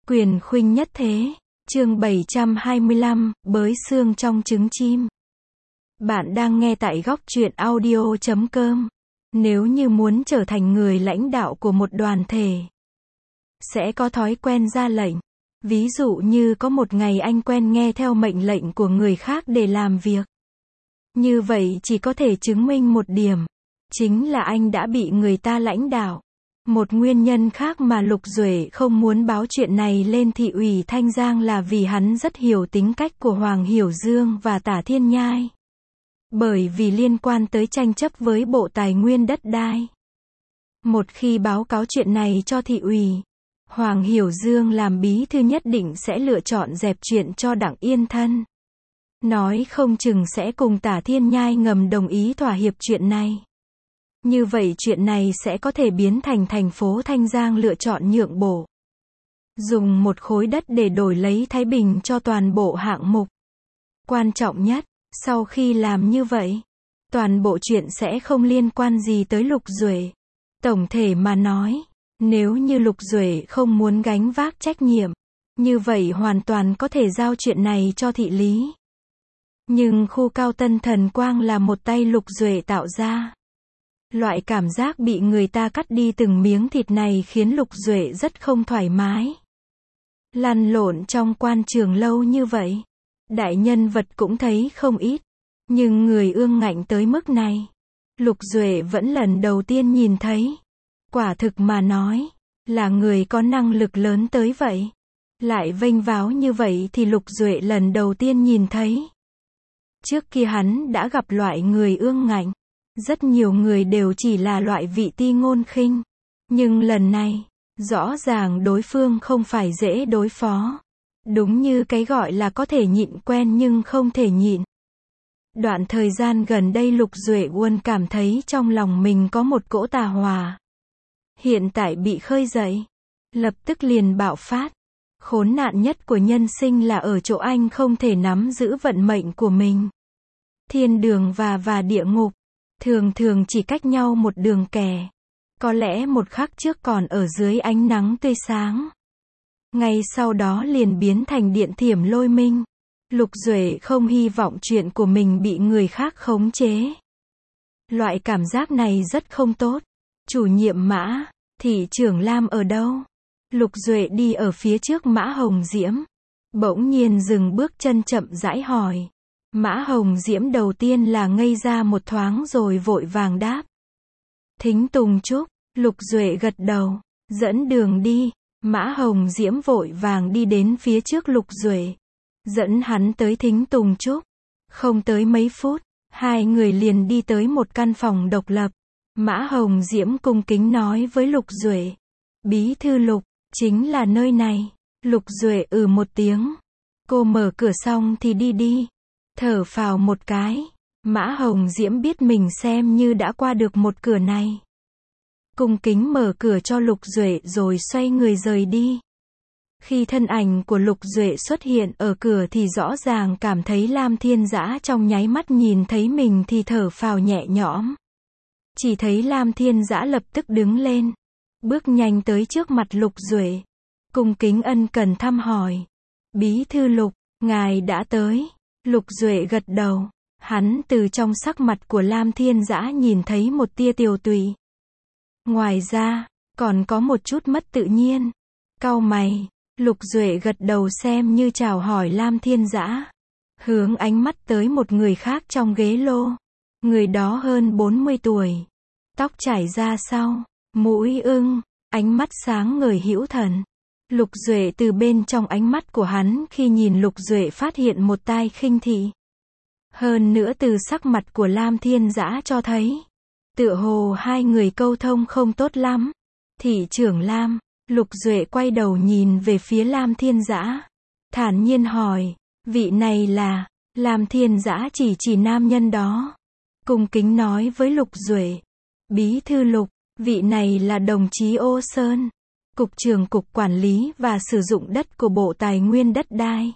Quyền khuynh nhất thế. Chương 725, bới xương trong trứng chim. Bạn đang nghe tại góc truyện audio.com. Nếu như muốn trở thành người lãnh đạo của một đoàn thể, sẽ có thói quen ra lệnh. Ví dụ như có một ngày anh quen nghe theo mệnh lệnh của người khác để làm việc. Như vậy chỉ có thể chứng minh một điểm, chính là anh đã bị người ta lãnh đạo. Một nguyên nhân khác mà Lục Duệ không muốn báo chuyện này lên thị ủy Thanh Giang là vì hắn rất hiểu tính cách của Hoàng Hiểu Dương và Tả Thiên Nhai. Bởi vì liên quan tới tranh chấp với Bộ Tài nguyên đất đai. Một khi báo cáo chuyện này cho thị ủy, Hoàng Hiểu Dương làm bí thư nhất định sẽ lựa chọn dẹp chuyện cho Đặng Yên Thân. Nói không chừng sẽ cùng Tả Thiên Nhai ngầm đồng ý thỏa hiệp chuyện này. Như vậy chuyện này sẽ có thể biến thành thành phố Thanh Giang lựa chọn nhượng bộ. Dùng một khối đất để đổi lấy Thái Bình cho toàn bộ hạng mục. Quan trọng nhất, sau khi làm như vậy, toàn bộ chuyện sẽ không liên quan gì tới Lục Duệ. Tổng thể mà nói, nếu như Lục Duệ không muốn gánh vác trách nhiệm, như vậy hoàn toàn có thể giao chuyện này cho thị lý. Nhưng khu cao Tân Thần Quang là một tay Lục Duệ tạo ra. Loại cảm giác bị người ta cắt đi từng miếng thịt này khiến Lục Duệ rất không thoải mái. Lăn lộn trong quan trường lâu như vậy, đại nhân vật cũng thấy không ít, nhưng người ương ngạnh tới mức này, Lục Duệ vẫn lần đầu tiên nhìn thấy. Quả thực mà nói, là người có năng lực lớn tới vậy, lại vênh váo như vậy thì Lục Duệ lần đầu tiên nhìn thấy. Trước kia hắn đã gặp loại người ương ngạnh. Rất nhiều người đều chỉ là loại vị ti ngôn khinh. Nhưng lần này, rõ ràng đối phương không phải dễ đối phó. Đúng như cái gọi là có thể nhịn quen nhưng không thể nhịn. Đoạn thời gian gần đây Lục Duệ luôn cảm thấy trong lòng mình có một cỗ tà hỏa. Hiện tại bị khơi dậy. Lập tức liền bạo phát. Khốn nạn nhất của nhân sinh là ở chỗ anh không thể nắm giữ vận mệnh của mình. Thiên đường và địa ngục thường thường chỉ cách nhau một đường kẻ. Có lẽ một khắc trước còn ở dưới ánh nắng tươi sáng. Ngay sau đó liền biến thành điện thiểm lôi minh. Lục Duệ không hy vọng chuyện của mình bị người khác khống chế. Loại cảm giác này rất không tốt. Chủ nhiệm Mã, thị trưởng Lam ở đâu? Lục Duệ đi ở phía trước Mã Hồng Diễm. Bỗng nhiên dừng bước chân chậm rãi hỏi. Mã Hồng Diễm đầu tiên là ngây ra một thoáng rồi vội vàng đáp. Thính Tùng Trúc. Lục Duệ gật đầu. Dẫn đường đi. Mã Hồng Diễm vội vàng đi đến phía trước Lục Duệ. Dẫn hắn tới Thính Tùng Trúc. Không tới mấy phút, hai người liền đi tới một căn phòng độc lập. Mã Hồng Diễm cung kính nói với Lục Duệ. Bí thư Lục, chính là nơi này. Lục Duệ một tiếng. Cô mở cửa xong thì đi đi. Thở phào một cái, Mã Hồng Diễm biết mình xem như đã qua được một cửa này. Cung kính mở cửa cho Lục Duệ rồi xoay người rời đi. Khi thân ảnh của Lục Duệ xuất hiện ở cửa thì rõ ràng cảm thấy Lam Thiên Dã trong nháy mắt nhìn thấy mình thì thở phào nhẹ nhõm. Chỉ thấy Lam Thiên Dã lập tức đứng lên, bước nhanh tới trước mặt Lục Duệ. Cung kính ân cần thăm hỏi. Bí thư Lục, ngài đã tới. Lục Duệ gật đầu, hắn từ trong sắc mặt của Lam Thiên Dã nhìn thấy một tia tiều tụy. Ngoài ra, còn có một chút mất tự nhiên. Cau mày, Lục Duệ gật đầu xem như chào hỏi Lam Thiên Dã. Hướng ánh mắt tới một người khác trong ghế lô. Người đó hơn 40 tuổi. Tóc chải ra sau, mũi ưng, ánh mắt sáng ngời hữu thần. Lục Duệ từ bên trong ánh mắt của hắn khi nhìn Lục Duệ phát hiện một tia khinh thị. Hơn nữa từ sắc mặt của Lam Thiên Dã cho thấy, tựa hồ hai người câu thông không tốt lắm. Thị trưởng Lam, Lục Duệ quay đầu nhìn về phía Lam Thiên Dã. Thản nhiên hỏi, vị này là, Lam Thiên Dã chỉ nam nhân đó. Cung kính nói với Lục Duệ. Bí thư Lục, vị này là đồng chí Ô Sơn. Cục trưởng Cục Quản lý và Sử dụng đất của Bộ Tài nguyên đất đai.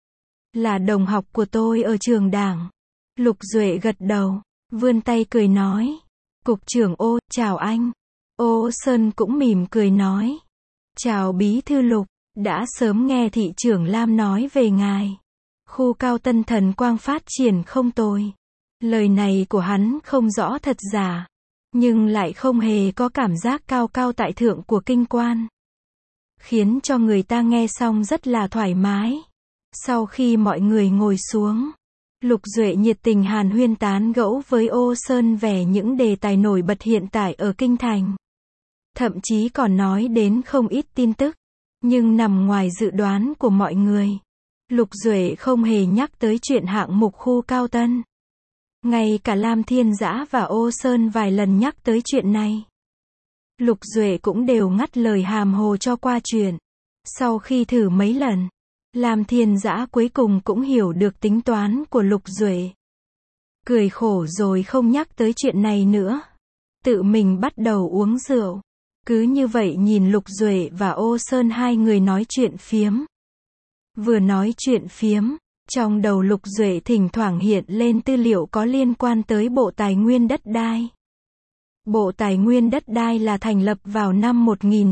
Là đồng học của tôi ở trường đảng. Lục Duệ gật đầu, vươn tay cười nói. Cục trưởng Ô, chào anh. Ô Sơn cũng mỉm cười nói. Chào Bí thư Lục. đã sớm nghe thị trưởng Lam nói về ngài. Khu cao Tân thần quang phát triển không tồi. Lời này của hắn không rõ thật giả, nhưng lại không hề có cảm giác cao cao tại thượng của kinh quan, khiến cho người ta nghe xong rất là thoải mái. Sau khi mọi người ngồi xuống, Lục Duệ nhiệt tình hàn huyên tán gẫu với Ô Sơn về những đề tài nổi bật hiện tại ở kinh thành. Thậm chí còn nói đến không ít tin tức, nhưng nằm ngoài dự đoán của mọi người. Lục Duệ không hề nhắc tới chuyện hạng mục khu cao Tân. Ngay cả Lam Thiên Dã và Ô Sơn vài lần nhắc tới chuyện này, Lục Duệ cũng đều ngắt lời hàm hồ cho qua chuyện. Sau khi thử mấy lần, Lam Thiên Dã cuối cùng cũng hiểu được tính toán của Lục Duệ. Cười khổ rồi không nhắc tới chuyện này nữa. Tự mình bắt đầu uống rượu. Cứ như vậy nhìn Lục Duệ và Ô Sơn hai người nói chuyện phiếm. Vừa nói chuyện phiếm, trong đầu Lục Duệ thỉnh thoảng hiện lên tư liệu có liên quan tới Bộ Tài nguyên Đất đai. Bộ Tài nguyên Đất đai là thành lập vào năm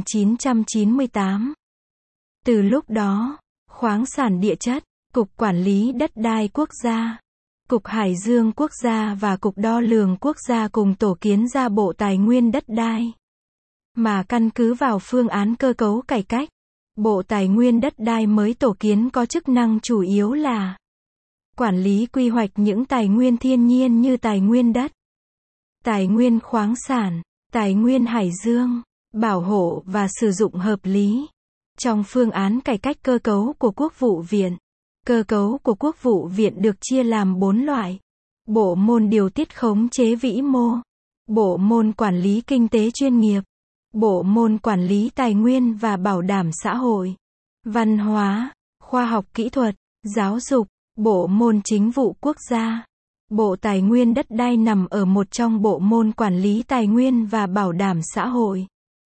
1998. Từ lúc đó, Khoáng sản địa chất, Cục Quản lý Đất đai Quốc gia, Cục Hải dương Quốc gia và Cục Đo lường Quốc gia cùng tổ kiến ra Bộ Tài nguyên Đất đai. Mà căn cứ vào phương án cơ cấu cải cách, Bộ Tài nguyên Đất đai mới tổ kiến có chức năng chủ yếu là quản lý quy hoạch những tài nguyên thiên nhiên như tài nguyên đất, tài nguyên khoáng sản, tài nguyên hải dương, bảo hộ và sử dụng hợp lý. Trong phương án cải cách cơ cấu của Quốc vụ viện, cơ cấu của Quốc vụ viện được chia làm 4 loại. Bộ môn điều tiết khống chế vĩ mô, bộ môn quản lý kinh tế chuyên nghiệp, bộ môn quản lý tài nguyên và bảo đảm xã hội, văn hóa, khoa học kỹ thuật, giáo dục, bộ môn chính vụ quốc gia. Bộ Tài nguyên Đất đai nằm ở một trong bộ môn quản lý tài nguyên và bảo đảm xã hội,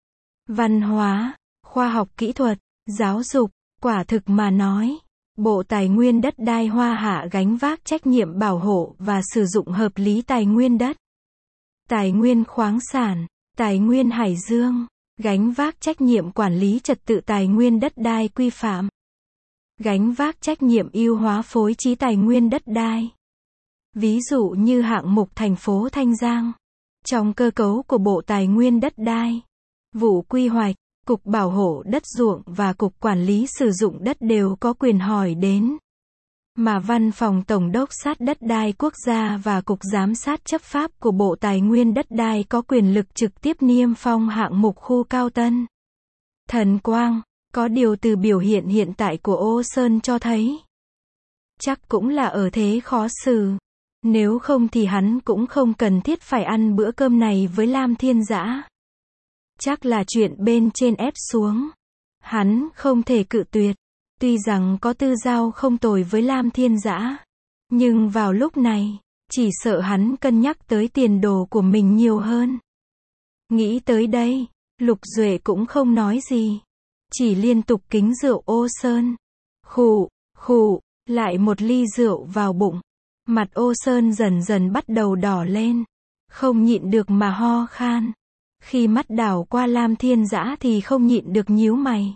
văn hóa, khoa học kỹ thuật, giáo dục. Quả thực mà nói, Bộ Tài nguyên Đất đai Hoa Hạ gánh vác trách nhiệm bảo hộ và sử dụng hợp lý tài nguyên đất, tài nguyên khoáng sản, tài nguyên hải dương, gánh vác trách nhiệm quản lý trật tự tài nguyên đất đai quy phạm, gánh vác trách nhiệm ưu hóa phối trí tài nguyên đất đai. Ví dụ như hạng mục thành phố Thanh Giang, trong cơ cấu của Bộ Tài nguyên Đất đai, vụ quy hoạch, Cục Bảo hộ đất ruộng và Cục Quản lý sử dụng đất đều có quyền hỏi đến. Mà Văn phòng Tổng đốc sát đất đai quốc gia và Cục Giám sát chấp pháp của Bộ Tài nguyên Đất đai có quyền lực trực tiếp niêm phong hạng mục khu cao Tân Thần Quang. Có điều từ biểu hiện hiện tại của Ô Sơn cho thấy, chắc cũng là ở thế khó xử. Nếu không thì hắn cũng không cần thiết phải ăn bữa cơm này với Lam Thiên Dã. Chắc là chuyện bên trên ép xuống. Hắn không thể cự tuyệt. Tuy rằng có tư giao không tồi với Lam Thiên Dã, nhưng vào lúc này, chỉ sợ hắn cân nhắc tới tiền đồ của mình nhiều hơn. Nghĩ tới đây, Lục Duệ cũng không nói gì, chỉ liên tục kính rượu Ô Sơn. Khụ, khụ, lại một ly rượu vào bụng. Mặt Ô Sơn dần dần bắt đầu đỏ lên, không nhịn được mà ho khan. Khi mắt đảo qua Lam Thiên Dã thì không nhịn được nhíu mày.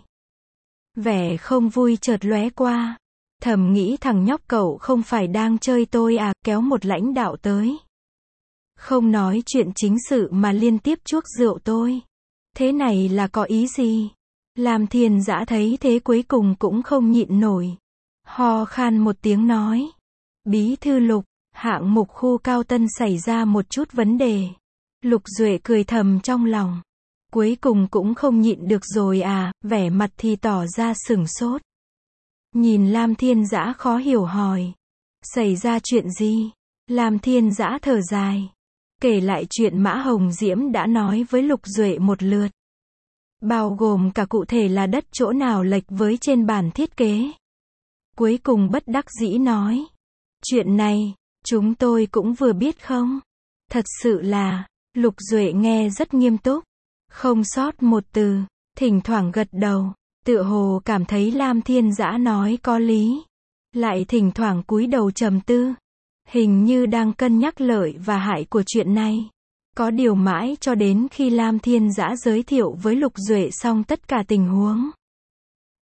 Vẻ không vui chợt lóe qua, thầm nghĩ thằng nhóc cậu không phải đang chơi tôi à, kéo một lãnh đạo tới. Không nói chuyện chính sự mà liên tiếp chuốc rượu tôi. Thế này là có ý gì? Lam Thiên Dã thấy thế cuối cùng cũng không nhịn nổi. Ho khan một tiếng nói. Bí thư Lục, hạng mục khu cao Tân xảy ra một chút vấn đề. Lục Duệ cười thầm trong lòng. Cuối cùng cũng không nhịn được rồi à, vẻ mặt thì tỏ ra sửng sốt. Nhìn Lam Thiên Dã khó hiểu hỏi. Xảy ra chuyện gì? Lam Thiên Dã thở dài. Kể lại chuyện Mã Hồng Diễm đã nói với Lục Duệ một lượt. Bao gồm cả cụ thể là đất chỗ nào lệch với trên bản thiết kế. Cuối cùng bất đắc dĩ nói. Chuyện này, chúng tôi cũng vừa biết không? Thật sự là, Lục Duệ nghe rất nghiêm túc. Không sót một từ, thỉnh thoảng gật đầu, tựa hồ cảm thấy Lam Thiên Dã nói có lý. Lại thỉnh thoảng cúi đầu trầm tư. Hình như đang cân nhắc lợi và hại của chuyện này. Có điều mãi cho đến khi Lam Thiên Dã giới thiệu với Lục Duệ xong tất cả tình huống.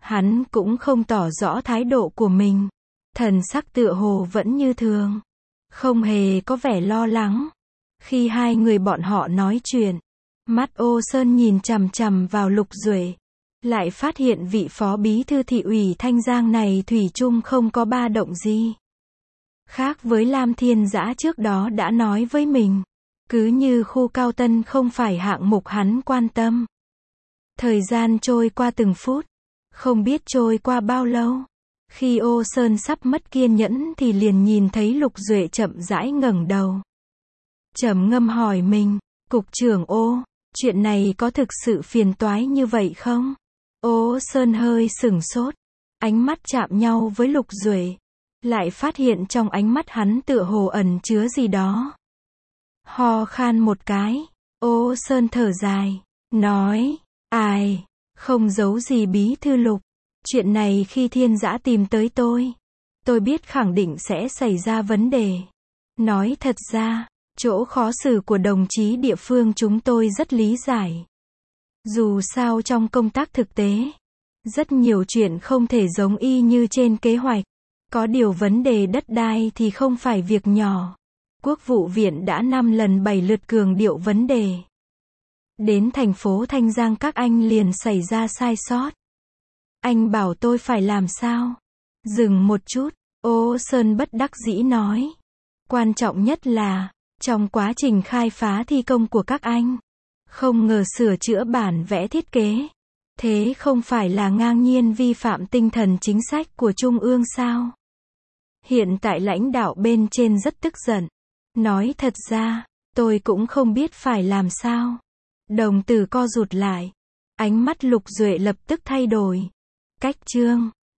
Hắn cũng không tỏ rõ thái độ của mình. Thần sắc tựa hồ vẫn như thường. Không hề có vẻ lo lắng. Khi hai người bọn họ nói chuyện, mắt Ô Sơn nhìn chằm chằm vào Lục Duệ. Lại phát hiện vị phó bí thư thị ủy Thanh Giang này thủy chung không có ba động gì. Khác với Lam Thiên Dã trước đó đã nói với mình. Cứ như khu Cao Tân không phải hạng mục hắn quan tâm. Thời gian trôi qua từng phút. Không biết trôi qua bao lâu. Khi Ô Sơn sắp mất kiên nhẫn thì liền nhìn thấy Lục Duệ chậm rãi ngẩng đầu. Trầm ngâm hỏi mình, Cục trưởng Ô, chuyện này có thực sự phiền toái như vậy không? Ô Sơn hơi sửng sốt. Ánh mắt chạm nhau với Lục Duệ. Lại phát hiện trong ánh mắt hắn tựa hồ ẩn chứa gì đó. Ho khan một cái. Ô Sơn thở dài. Nói, ai, không giấu gì bí thư Lục. Chuyện này khi Thiên Dã tìm tới tôi biết khẳng định sẽ xảy ra vấn đề. Nói thật ra, chỗ khó xử của đồng chí địa phương chúng tôi rất lý giải. Dù sao trong công tác thực tế, rất nhiều chuyện không thể giống y như trên kế hoạch. Có điều vấn đề đất đai thì không phải việc nhỏ. Quốc vụ viện đã 5 lần 7 lượt cường điệu vấn đề. Đến thành phố Thanh Giang các anh liền xảy ra sai sót. Anh bảo tôi phải làm sao? Dừng một chút, Ô Sơn bất đắc dĩ nói. Quan trọng nhất là, trong quá trình khai phá thi công của các anh, không ngờ sửa chữa bản vẽ thiết kế. Thế không phải là ngang nhiên vi phạm tinh thần chính sách của Trung ương sao? Hiện tại lãnh đạo bên trên rất tức giận. Nói thật ra, tôi cũng không biết phải làm sao. Đồng tử co rụt lại. Ánh mắt Lục Duệ lập tức thay đổi. Cách chương